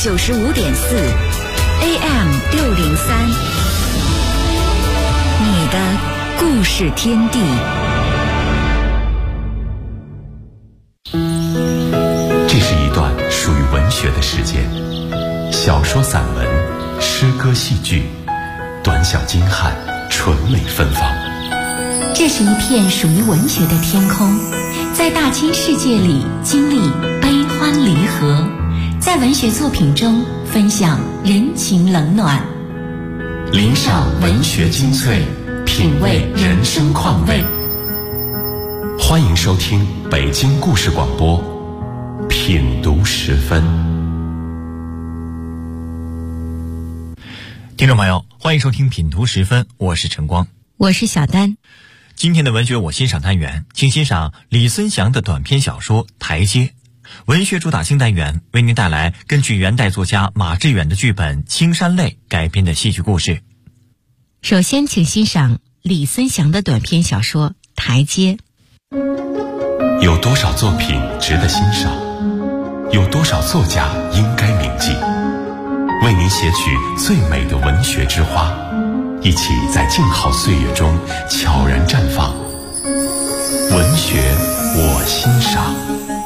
95.4 AM 603，你的故事天地。 这是一段属于文学的时间，小说、散文、诗歌、戏剧，短小精悍，纯美芬芳。 这是一片属于文学的天空，在大千世界里经历悲欢离合，在文学作品中分享人情冷暖， 聆赏文学精粹，品味人生况味。欢迎收听北京故事广播品读时分。 听众朋友，欢迎收听品读时分，我是晨光， 我是小丹。 今天的文学我欣赏单元，请欣赏李孙祥的短篇小说《台阶》。文学主打星单元为您带来根据元代作家马致远的剧本《青山泪》改编的戏剧故事。 首先请欣赏李孙祥的短篇小说《台阶》。 有多少作品值得欣赏？有多少作家应该铭记？为您写取最美的文学之花，一起在静好岁月中悄然绽放。文学我欣赏。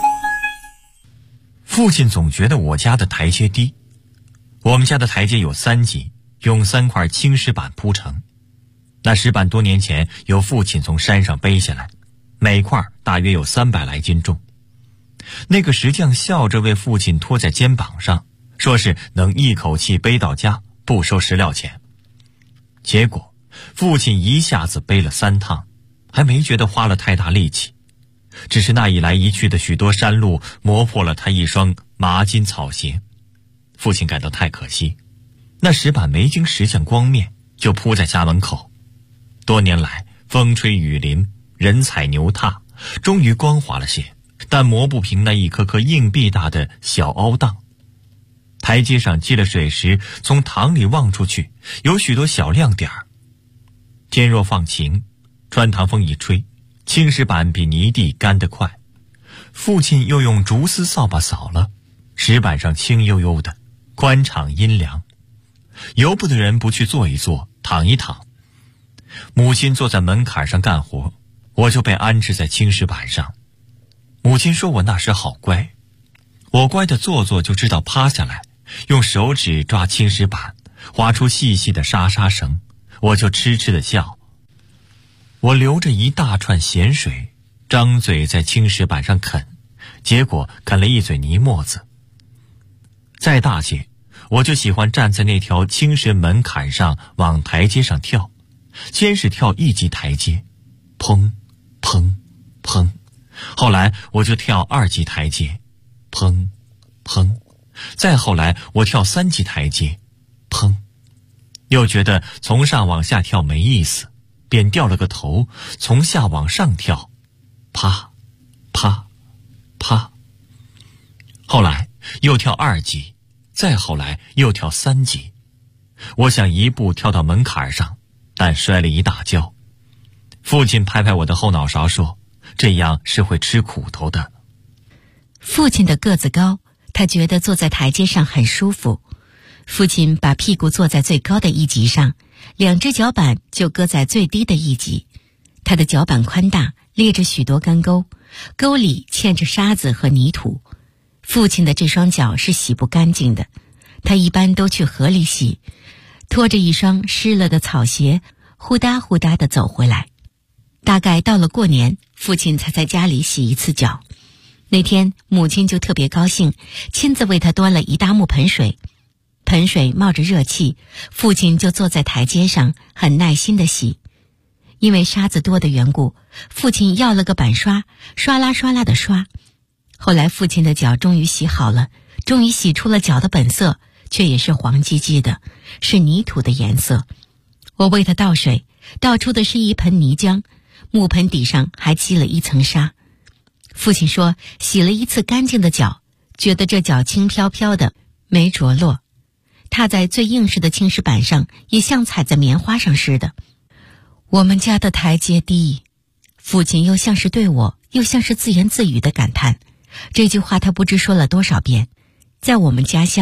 父亲总觉得我家的台阶低。我们家的台阶有3级，用3块青石板铺成。那石板多年前由父亲从山上背下来，每块大约有300来斤重。那个石匠笑着为父亲拖在肩膀上，说是能一口气背到家，不收石料钱。结果父亲一下子背了3趟，还没觉得花了太大力气，只是那一来一去的许多山路磨破了他一双麻筋草鞋。父亲感到太可惜，那石板没经石匠光面就铺在家门口。多年来风吹雨淋，人踩牛踏，终于光滑了些，但磨不平那一颗颗硬币大的小凹档。台阶上积了水时，从塘里望出去有许多小亮点儿。天若放晴，穿堂风一吹，青石板比泥地干得快。父亲又用竹丝扫把扫了，石板上青悠悠的，宽敞阴凉。由不得人不去坐一坐，躺一躺。母亲坐在门槛上干活，我就被安置在青石板上。母亲说我那时好乖，我乖的坐坐就知道趴下来，用手指抓青石板，划出细细的沙沙绳，我就痴痴的笑。我流着一大串咸水，张嘴在青石板上啃，结果啃了一嘴泥沫子。再大些，我就喜欢站在那条青石门槛上往台阶上跳，先是跳1级台阶，砰砰砰，后来我就跳2级台阶，砰砰，再后来我跳3级台阶，砰，又觉得从上往下跳没意思，便掉了个头，从下往上跳，啪啪啪。后来又跳2级，再后来又跳3级。我想一步跳到门槛上，但摔了一大跤。父亲拍拍我的后脑勺说，这样是会吃苦头的。 父亲的个子高，他觉得坐在台阶上很舒服。父亲把屁股坐在最高的1级上，2只脚板就搁在最低的1级。他的脚板宽大，裂着许多干沟，沟里嵌着沙子和泥土。父亲的这双脚是洗不干净的，他一般都去河里洗，拖着一双湿了的草鞋，呼哒呼哒地走回来。大概到了过年，父亲才在家里洗一次脚。那天母亲就特别高兴，亲自为他端了一大木盆水。盆水冒着热气，父亲就坐在台阶上很耐心地洗。因为沙子多的缘故，父亲要了个板刷，刷啦刷啦地刷。后来父亲的脚终于洗好了，终于洗出了脚的本色，却也是黄唧唧的，是泥土的颜色。我为他倒水，倒出的是一盆泥浆，木盆底上还积了一层沙。父亲说洗了一次干净的脚，觉得这脚轻飘飘的，没着落。踏在最硬实的青石板上，也像踩在棉花上似的。我们家的台阶低，父亲又像是对我，又像是自言自语的感叹。这句话他不知说了多少遍。在我们家乡，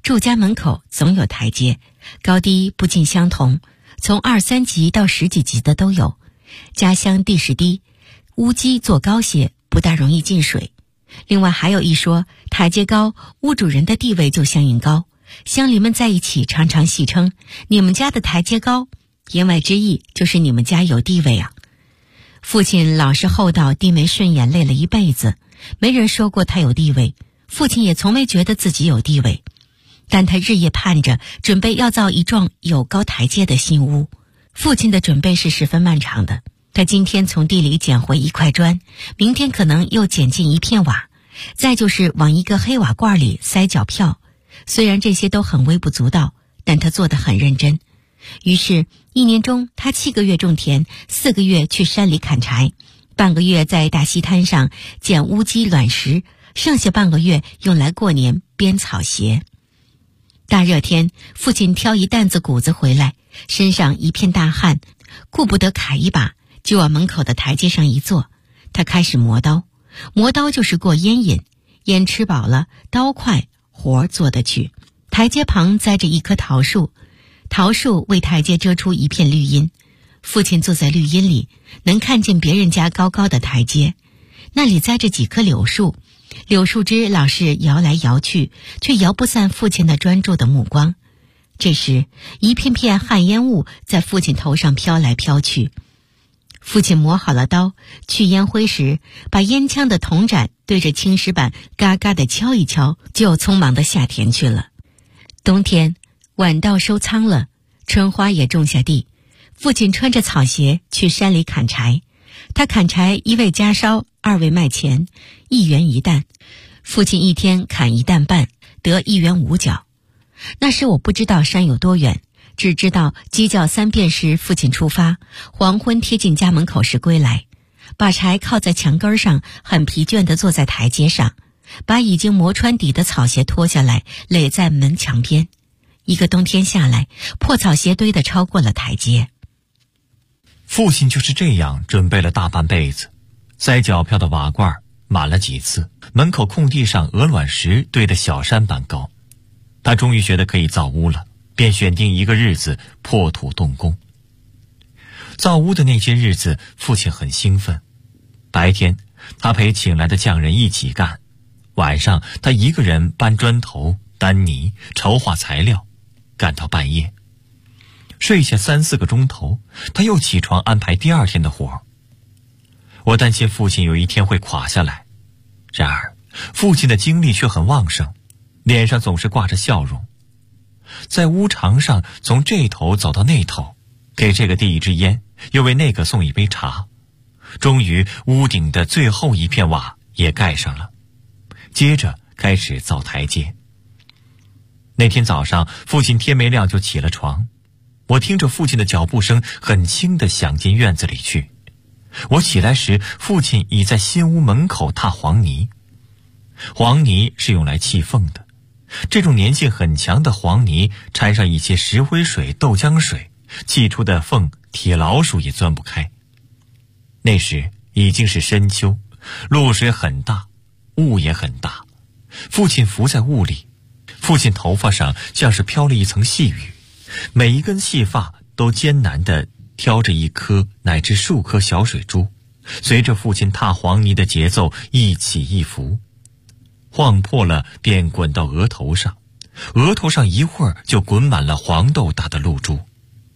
住家门口总有台阶，高低不尽相同，从2、3级到10几级的都有。家乡地势低，屋基做高些，不大容易进水。另外还有一说，台阶高，屋主人的地位就相应高。乡邻们在一起常常戏称，你们家的台阶高，言外之意就是你们家有地位啊。父亲老实厚道，低眉顺眼，累了一辈子，没人说过他有地位，父亲也从没觉得自己有地位。但他日夜盼着，准备要造一幢有高台阶的新屋。父亲的准备是十分漫长的，他今天从地里捡回1块砖，明天可能又捡进1片瓦，再就是往一个黑瓦罐里塞脚票。虽然这些都很微不足道，但他做得很认真。于是1年中，他7个月种田，4个月去山里砍柴，半个月在大溪滩上捡乌鸡卵石，剩下半个月用来过年编草鞋。大热天，父亲挑一担子谷子回来，身上一片大汗，顾不得揩一把，就往门口的台阶上一坐。他开始磨刀，磨刀就是过烟瘾，烟吃饱了，刀快，活做得去。台阶旁栽着一棵桃树，桃树为台阶遮出一片绿荫。父亲坐在绿荫里，能看见别人家高高的台阶，那里栽着几棵柳树，柳树枝老是摇来摇去，却摇不散父亲那专注的目光。这时，一片片旱烟雾在父亲头上飘来飘去。父亲磨好了刀，去烟灰时，把烟枪的铜盏对着青石板嘎嘎地敲一敲，就匆忙地下田去了。冬天，晚稻收仓了，春花也种下地。父亲穿着草鞋去山里砍柴，他砍柴1位家烧，2位卖钱，1元1担。父亲一天砍1担半，得1元5角。那时我不知道山有多远，只知道鸡叫3遍时父亲出发，黄昏贴近家门口时归来，把柴靠在墙根上，很疲倦地坐在台阶上，把已经磨穿底的草鞋脱下来垒在门墙边。1个冬天下来，破草鞋堆得超过了台阶。 父亲就是这样准备了大半辈子，塞脚票的瓦罐满了几次，门口空地上鹅卵石堆得小山般高。他终于觉得可以造屋了，便选定一个日子破土动工。造屋的那些日子，父亲很兴奋。白天他陪请来的匠人一起干，晚上他一个人搬砖头、担泥、筹划材料，干到半夜。睡下3、4个钟头，他又起床安排第2天的活。我担心父亲有一天会垮下来，然而父亲的精力却很旺盛，脸上总是挂着笑容。在屋墙上从这头走到那头，给这个递一支烟，又为那个送一杯茶。终于屋顶的最后一片瓦也盖上了，接着开始造台阶。那天早上，父亲天没亮就起了床，我听着父亲的脚步声很轻地响进院子里去。我起来时，父亲已在新屋门口踏黄泥。黄泥是用来砌缝的，这种粘性很强的黄泥掺上一些石灰水、豆浆水，砌出的缝铁老鼠也钻不开。那时已经是深秋，露水很大，雾也很大。父亲伏在雾里，父亲头发上像是飘了一层细雨，每一根细发都艰难地挑着1颗乃至数颗小水珠，随着父亲踏黄泥的节奏一起一伏，晃破了便滚到额头上，额头上一会儿就滚满了黄豆大的露珠。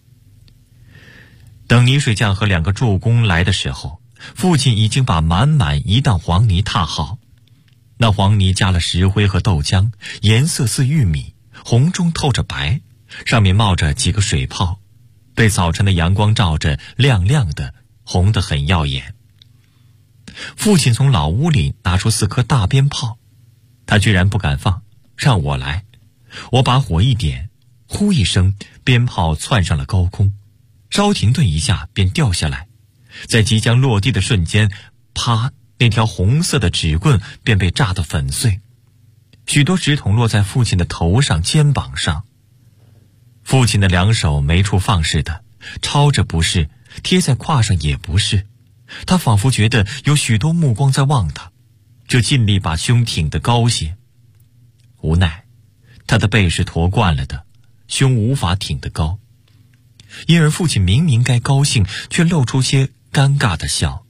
等泥水匠和2个助工来的时候，父亲已经把满满一担黄泥踏好。那黄泥加了石灰和豆浆，颜色似玉米，红中透着白，上面冒着几个水泡，被早晨的阳光照着，亮亮的，红得很耀眼。父亲从老屋里拿出4颗大鞭炮，他居然不敢放，让我来。我把火一点，呼一声，鞭炮窜上了高空，稍停顿一下便掉下来，在即将落地的瞬间，啪，那条红色的纸棍便被炸得粉碎，许多纸筒落在父亲的头上、肩膀上。父亲的2手没处放似的，抄着不是，贴在胯上也不是，他仿佛觉得有许多目光在望他，就尽力把胸挺得高些。无奈他的背是驼惯了的，胸无法挺得高，因而父亲明明该高兴，却露出些尴尬的笑。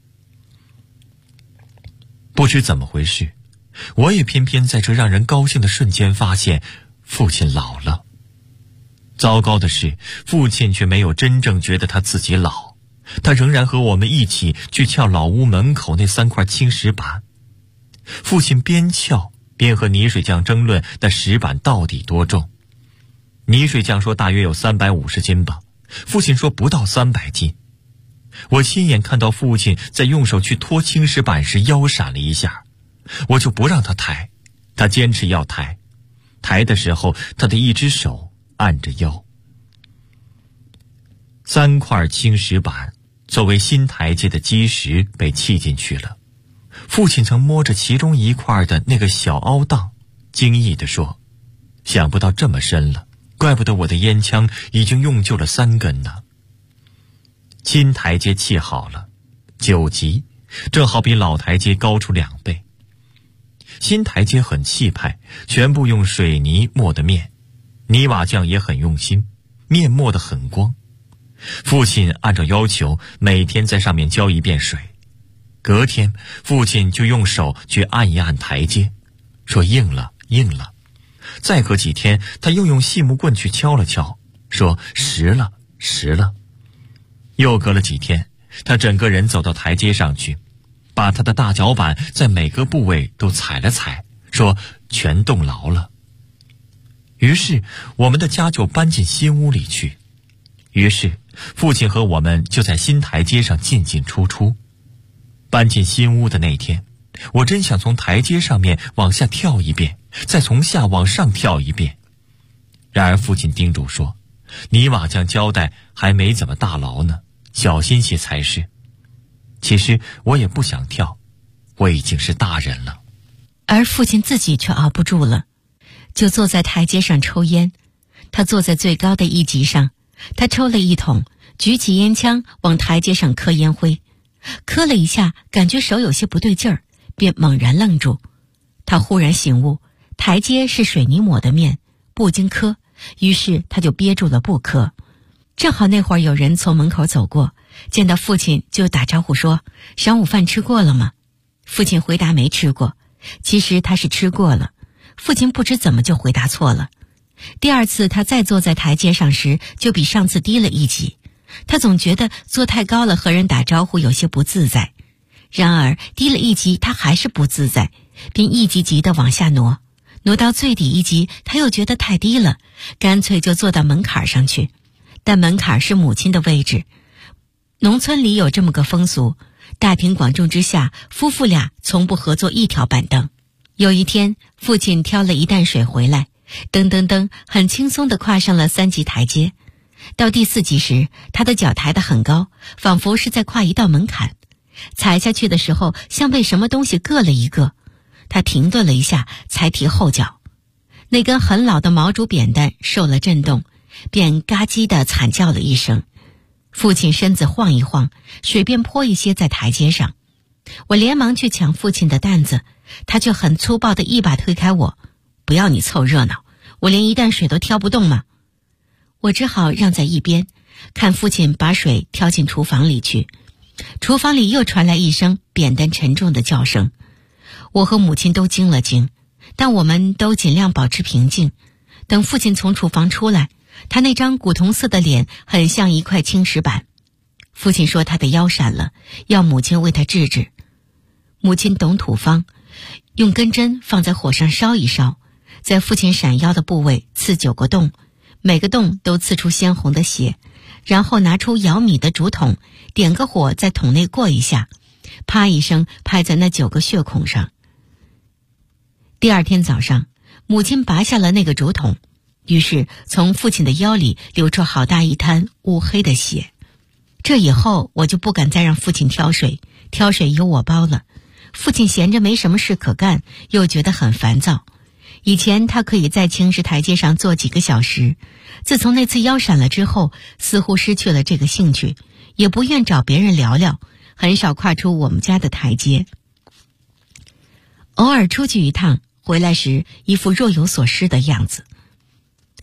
不知怎么回事，我也偏偏在这让人高兴的瞬间发现父亲老了。糟糕的是，父亲却没有真正觉得他自己老，他仍然和我们一起去撬老屋门口那3块青石板。父亲边撬边和泥水匠争论那石板到底多重。泥水匠说大约有350斤吧，父亲说不到300斤。我亲眼看到父亲在用手去拖青石板时腰闪了一下，我就不让他抬，他坚持要抬。抬的时候，他的一只手按着腰。3块青石板作为新台阶的基石被砌进去了。父亲曾摸着其中一块的那个小凹档，惊异地说：“想不到这么深了，怪不得我的烟枪已经用旧了3根呢。”新台阶砌好了，9级，正好比老台阶高出2倍。新台阶很气派，全部用水泥抹的面，泥瓦匠也很用心，面抹得很光。父亲按照要求，每天在上面浇一遍水。隔天，父亲就用手去按一按台阶，说硬了，硬了。再隔几天，他又用细木棍去敲了敲，说实了，实了。又隔了几天，他整个人走到台阶上去，把他的大脚板在每个部位都踩了踩，说全冻牢了。于是我们的家就搬进新屋里去。于是父亲和我们就在新台阶上进进出出。搬进新屋的那天，我真想从台阶上面往下跳一遍，再从下往上跳一遍。然而父亲叮嘱说，泥瓦匠交代还没怎么大牢呢，小心些才是。其实我也不想跳，我已经是大人了。 而父亲自己却熬不住了，就坐在台阶上抽烟。他坐在最高的一级上，他抽了一桶，举起烟枪往台阶上磕烟灰，磕了一下，感觉手有些不对劲儿，便猛然愣住。他忽然醒悟，台阶是水泥抹的面，不经磕，于是他就憋住了不磕。正好那会儿有人从门口走过，见到父亲就打招呼说：“晌午饭吃过了吗？”父亲回答没吃过，其实他是吃过了。父亲不知怎么就回答错了。第二次他再坐在台阶上时，就比上次低了一级。他总觉得坐太高了和人打招呼有些不自在，然而低了一级他还是不自在，便一级级地往下挪，挪到最底一级他又觉得太低了，干脆就坐到门槛上去。但门槛是母亲的位置，农村里有这么个风俗，大庭广众之下，夫妇俩从不合作一条板凳。有一天，父亲挑了一担水回来，噔噔噔，很轻松地跨上了3级台阶。到第4级时，他的脚抬得很高，仿佛是在跨一道门槛。踩下去的时候，像被什么东西硌了一个。他停顿了一下，才提后脚。那根很老的毛竹扁担受了震动，便嘎叽地惨叫了一声。父亲身子晃一晃，水便泼一些在台阶上。我连忙去抢父亲的担子，他却很粗暴地一把推开我：“不要你凑热闹，我连一担水都挑不动嘛。”我只好让在一边，看父亲把水挑进厨房里去。厨房里又传来一声扁担沉重的叫声。我和母亲都惊了惊，但我们都尽量保持平静。等父亲从厨房出来，他那张古铜色的脸很像一块青石板。父亲说他的腰闪了，要母亲为他治治。母亲懂土方，用根针放在火上烧一烧，在父亲闪腰的部位刺9个洞，每个洞都刺出鲜红的血，然后拿出舀米的竹筒，点个火在桶内过一下，啪一声拍在那9个血孔上。第二天早上，母亲拔下了那个竹筒，于是从父亲的腰里流出好大一滩乌黑的血。这以后我就不敢再让父亲挑水，挑水由我包了。父亲闲着没什么事可干，又觉得很烦躁。以前他可以在青石台阶上坐几个小时，自从那次腰闪了之后，似乎失去了这个兴趣，也不愿找别人聊聊，很少跨出我们家的台阶。偶尔出去一趟，回来时一副若有所失的样子。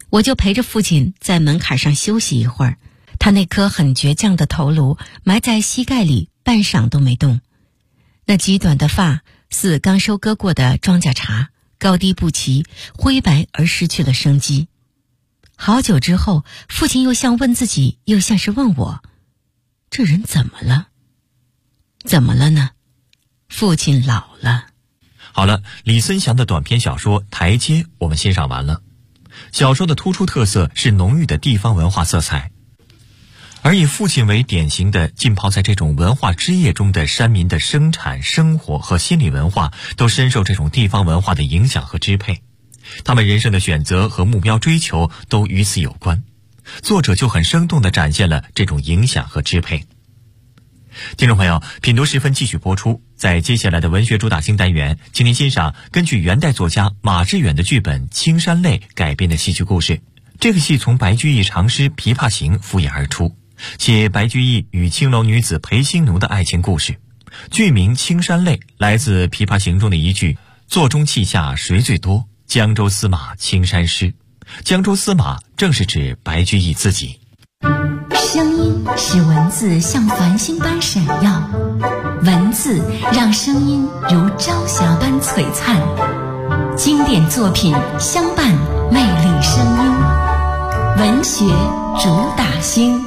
我就陪着父亲在门槛上休息一会儿。他那颗很倔强的头颅埋在膝盖里，半晌都没动。那极短的发似刚收割过的庄稼茬，高低不齐，灰白而失去了生机。好久之后，父亲又像问自己，又像是问我，这人怎么了？怎么了呢？父亲老了。 好了，李森祥的短篇小说《台阶》我们欣赏完了。小说的突出特色是浓郁的地方文化色彩，而以父亲为典型的浸泡在这种文化枝叶中的山民的生产生活和心理文化都深受这种地方文化的影响和支配，他们人生的选择和目标追求都与此有关。作者就很生动地展现了这种影响和支配。听众朋友，品读时分继续播出。在接下来的文学主打星单元，请您欣赏根据元代作家马致远的剧本《青山泪》改编的戏剧故事。这个戏从白居易长诗《琵琶行》附眼而出，且白居易与青楼女子裴兴奴的爱情故事。剧名《青山泪》来自《琵琶行》中的一句“座中泣下谁最多？江州司马青山湿”。江州司马正是指白居易自己。 声音使文字像繁星般闪耀，文字让声音如朝霞般璀璨。经典作品相伴，魅力声音，文学主打星。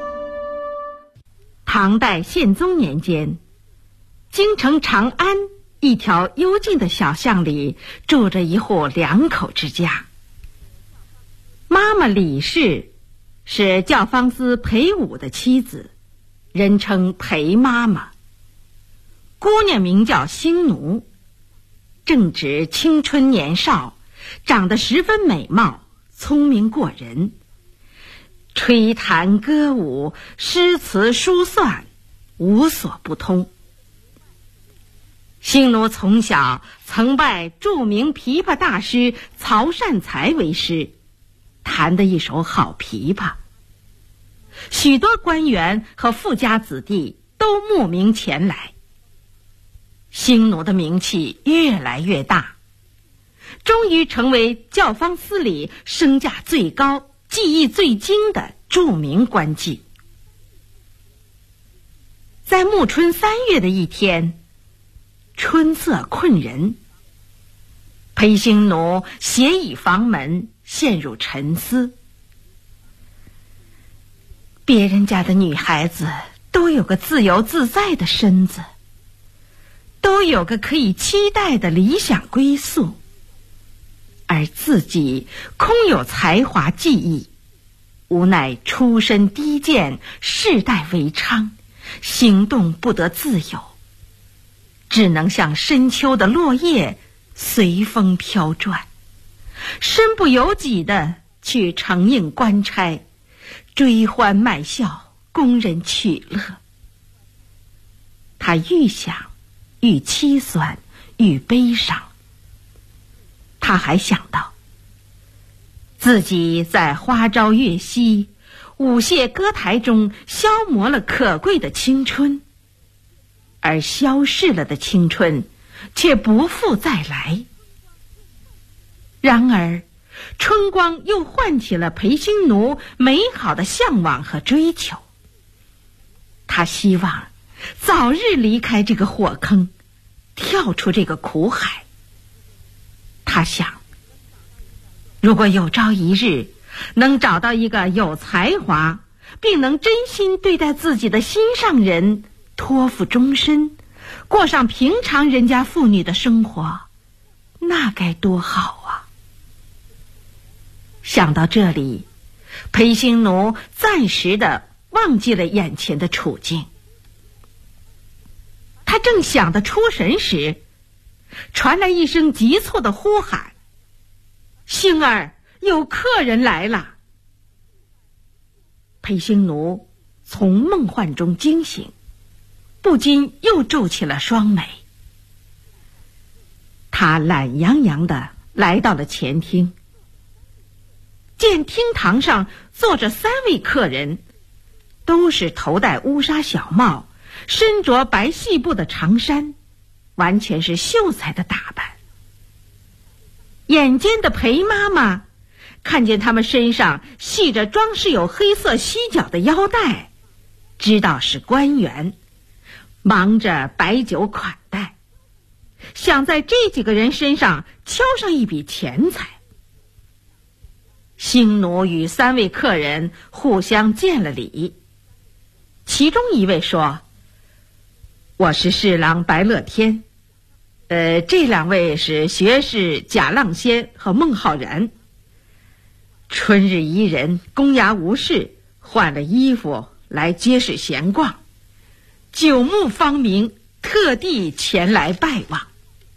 唐代宪宗年间，京城长安一条幽静的小巷里住着一户2口之家。妈妈李氏是教坊司裴武的妻子，人称裴妈妈。姑娘名叫兴奴，正值青春年少，长得十分美貌，聪明过人，吹弹歌舞，诗词书算，无所不通。兴奴从小曾拜著名琵琶大师曹善才为师，弹得一手好琵琶，许多官员和富家子弟都慕名前来。兴奴的名气越来越大，终于成为教坊司里身价最高、技艺最精的著名官妓。在暮春3月的一天，春色困人，裴兴奴斜倚房门，陷入沉思。别人家的女孩子都有个自由自在的身子，都有个可以期待的理想归宿，而自己空有才华技艺，无奈出身低贱，世代为娼，行动不得自由，只能像深秋的落叶，随风飘转，身不由己地去承应官差，追欢卖笑，供人取乐。他愈想愈凄酸，愈悲伤。他还想到自己在花朝月夕、舞榭歌台中消磨了可贵的青春，而消逝了的青春却不复再来。然而春光又唤起了裴兴奴美好的向往和追求。他希望早日离开这个火坑，跳出这个苦海。他想，如果有朝一日能找到一个有才华并能真心对待自己的心上人，托付终身，过上平常人家妇女的生活，那该多好啊。想到这里，裴兴奴暂时地忘记了眼前的处境。他正想得出神时，传来一声急促的呼喊：“兴儿，有客人来了！”裴兴奴从梦幻中惊醒，不禁又皱起了双眉。他懒洋洋地来到了前厅，见厅堂上坐着3位客人，都是头戴乌纱小帽，身着白细布的长衫，完全是秀才的打扮。眼尖的裴妈妈看见他们身上系着装饰有黑色犀角的腰带，知道是官员，忙着摆酒款待，想在这几个人身上敲上一笔钱财。星奴与3位客人互相见了礼，其中一位说：“我是侍郎白乐天，这2位是学士贾浪仙和孟浩然。春日宜人，公衙无事，换了衣服来街市闲逛，久慕芳名，特地前来拜望。”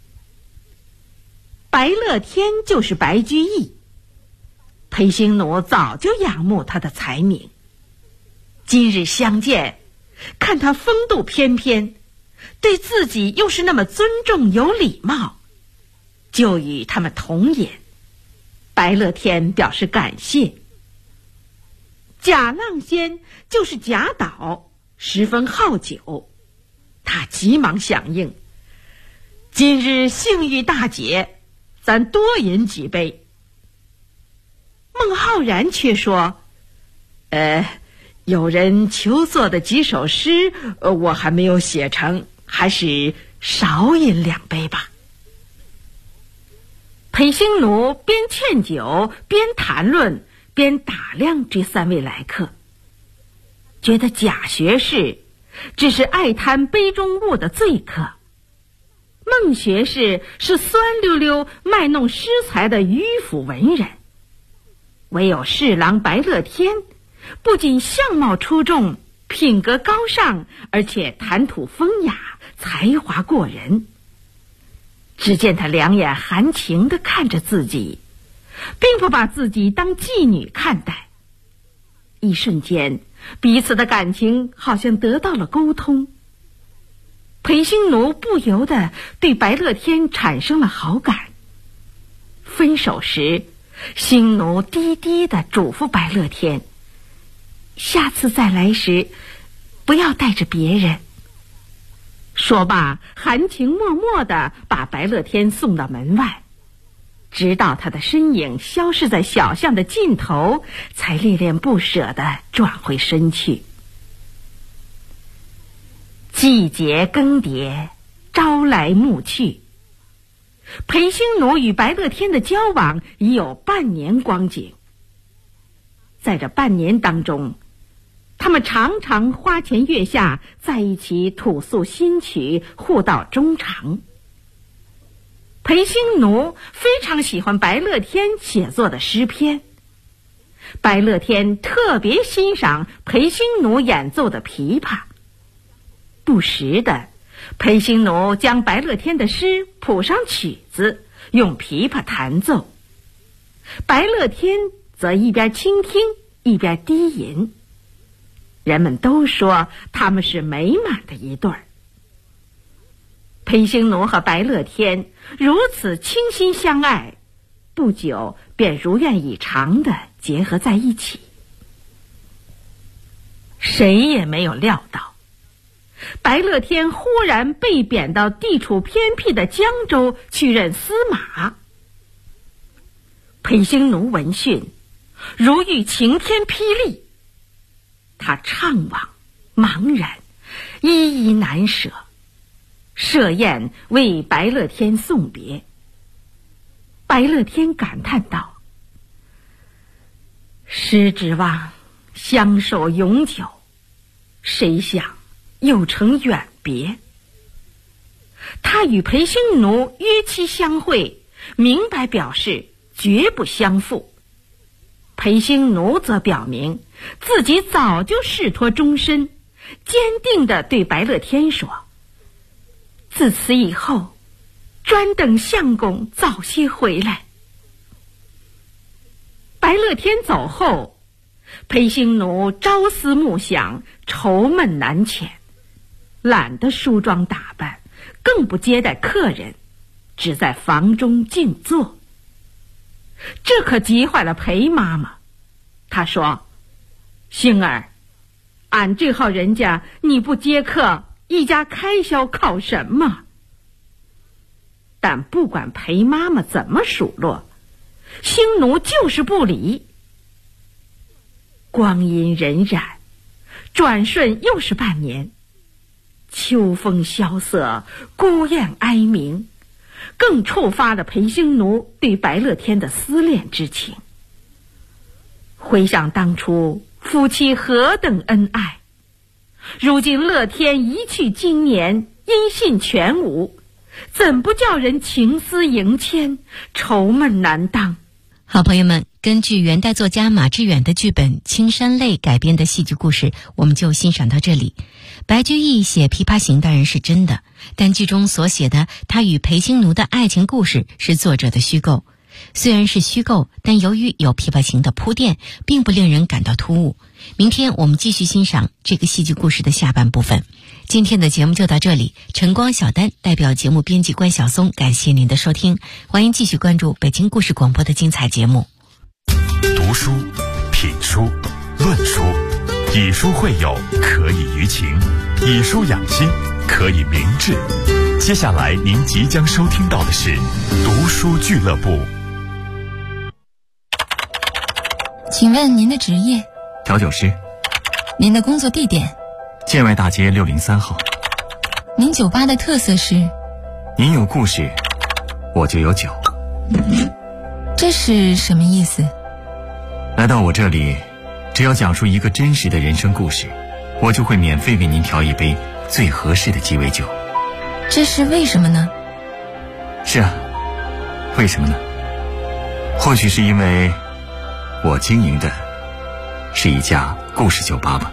白乐天就是白居易，裴兴奴早就仰慕他的才名，今日相见，看他风度翩翩，对自己又是那么尊重有礼貌，就与他们同饮。白乐天表示感谢。贾浪仙就是贾岛，十分好酒，他急忙响应：“今日幸遇大姐，咱多饮几杯。”孟浩然却说：“有人求作的几首诗，我还没有写成，还是少饮2杯吧。”裴兴奴边劝酒边谈论边打量这3位来客，觉得贾学士只是爱贪杯中物的醉客，孟学士是酸溜溜卖弄诗才的迂腐文人，唯有侍郎白乐天不仅相貌出众，品格高尚，而且谈吐风雅，才华过人。只见他两眼含情地看着自己，并不把自己当妓女看待。一瞬间，彼此的感情好像得到了沟通。裴兴奴不由得对白乐天产生了好感。分手时，兴奴低低地嘱咐白乐天，下次再来时不要带着别人。说罢，含情脉脉地把白乐天送到门外，直到他的身影消失在小巷的尽头，才恋恋不舍地转回身去。季节更迭，朝来暮去，裴兴奴与白乐天的交往已有半年光景。在这半年当中，他们常常花前月下在一起吐诉新曲，互道衷肠。裴兴奴非常喜欢白乐天写作的诗篇，白乐天特别欣赏裴兴奴演奏的琵琶。不时的，裴兴奴将白乐天的诗谱上曲子，用琵琶弹奏，白乐天则一边倾听一边低吟。人们都说他们是美满的一对儿。裴兴奴和白乐天如此倾心相爱，不久便如愿以偿地结合在一起。谁也没有料到，白乐天忽然被贬到地处偏僻的江州去任司马。裴兴奴闻讯，如遇晴天霹雳，他怅惘茫然，依依难舍，设宴为白乐天送别。白乐天感叹道：“师指望相守永久，谁想又成远别。”他与裴兴奴约期相会，明白表示绝不相负。裴兴奴则表明自己早就誓托终身，坚定地对白乐天说：“自此以后，专等相公早些回来。”白乐天走后，裴兴奴朝思暮想，愁闷难遣，懒得梳妆打扮，更不接待客人，只在房中静坐。这可急坏了裴妈妈。她说：“兴儿，俺这号人家你不接客，一家开销靠什么？”但不管裴妈妈怎么数落， 匈奴就是不理。光阴荏苒，转瞬又是半年，秋风萧瑟，孤雁哀鸣，更触发了裴匈奴对白乐天的思恋之情。回想当初夫妻何等恩爱，如今乐天一去经年，音信全无，怎不叫人情思萦牵，愁闷难当。 好朋友们，根据元代作家马致远的剧本《青山泪》改编的戏剧故事，我们就欣赏到这里。白居易写《琵琶行》当然是真的，但剧中所写的他与裴匈奴的爱情故事是作者的虚构。虽然是虚构，但由于有《琵琶行》的铺垫，并不令人感到突兀。明天我们继续欣赏这个戏剧故事的下半部分。今天的节目就到这里，晨光小丹代表节目编辑关晓松，感谢您的收听，欢迎继续关注北京故事广播的精彩节目。 读书、品书、论书，以书会友，可以娱情；以书养心，可以明志。接下来您即将收听到的是读书俱乐部。 请问您的职业？ 调酒师。 您的工作地点？ 建外大街603号。 您酒吧的特色是？ 您有故事，我就有酒。 这是什么意思？ 来到我这里，只要讲述一个真实的人生故事，我就会免费为您调一杯最合适的鸡尾酒。 这是为什么呢？ 是啊，为什么呢？或许是因为我经营的是一家故事酒吧吧。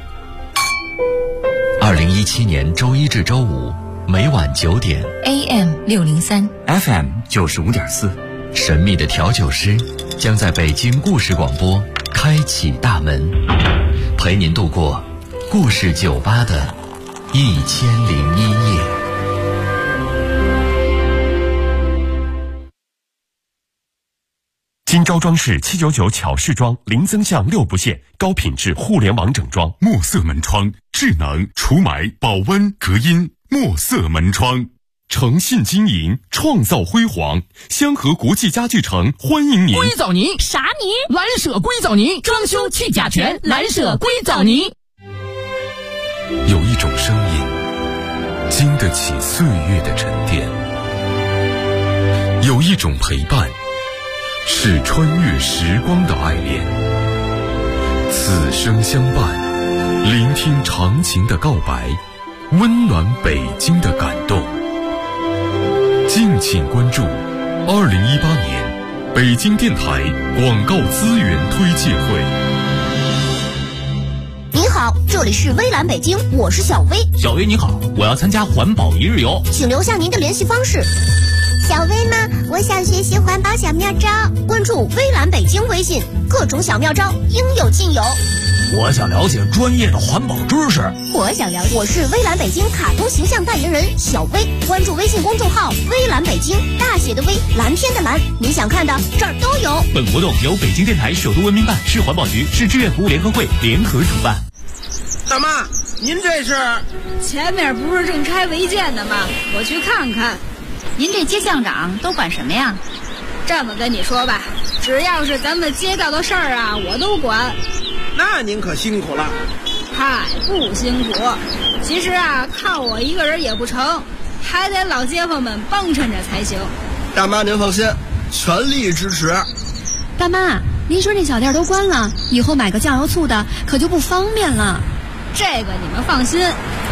2017年周一至周五每晚9点 AM 603 FM 95.4， 神秘的调酒师将在北京故事广播开启大门，陪您度过故事酒吧的1001夜。 金招装饰799巧饰装，零增项6不限，高品质互联网整装。墨色门窗，智能除霾、保温、隔音。墨色门窗，诚信经营，创造辉煌。香河国际家具城欢迎您。 硅藻泥啥泥？蓝舍硅藻泥，装修去甲醛，蓝舍硅藻泥。 有一种声音，经得起岁月的沉淀；有一种陪伴，是穿越时光的爱恋。此生相伴，聆听长情的告白，温暖北京的感动。敬请关注2018年北京电台广告资源推介会。 您好，这里是微蓝北京，我是小薇。 小薇你好，我要参加环保一日游， 请留下您的联系方式。小薇吗？我想学习环保小妙招，关注微蓝北京微信，各种小妙招应有尽有。 我想了解专业的环保知识。 我想了解，我是微蓝北京卡通形象代言人小薇，关注微信公众号微蓝北京，大写的微，蓝天的蓝，你想看的这儿都有。 本活动由北京电台首都文明办、市环保局、市志愿服务联合会联合主办。 大妈，您这是？ 前面不是正拆违建呢吗？我去看看。 您这街巷长都管什么呀？ 这么跟你说吧，只要是咱们街道的事儿啊，我都管。 那您可辛苦了。 嗨，不辛苦。其实啊，靠我一个人也不成，还得老街坊们帮衬着才行。 大妈您放心，全力支持。 大妈，您说这小店都关了，以后买个酱油醋的可就不方便了。 这个你们放心，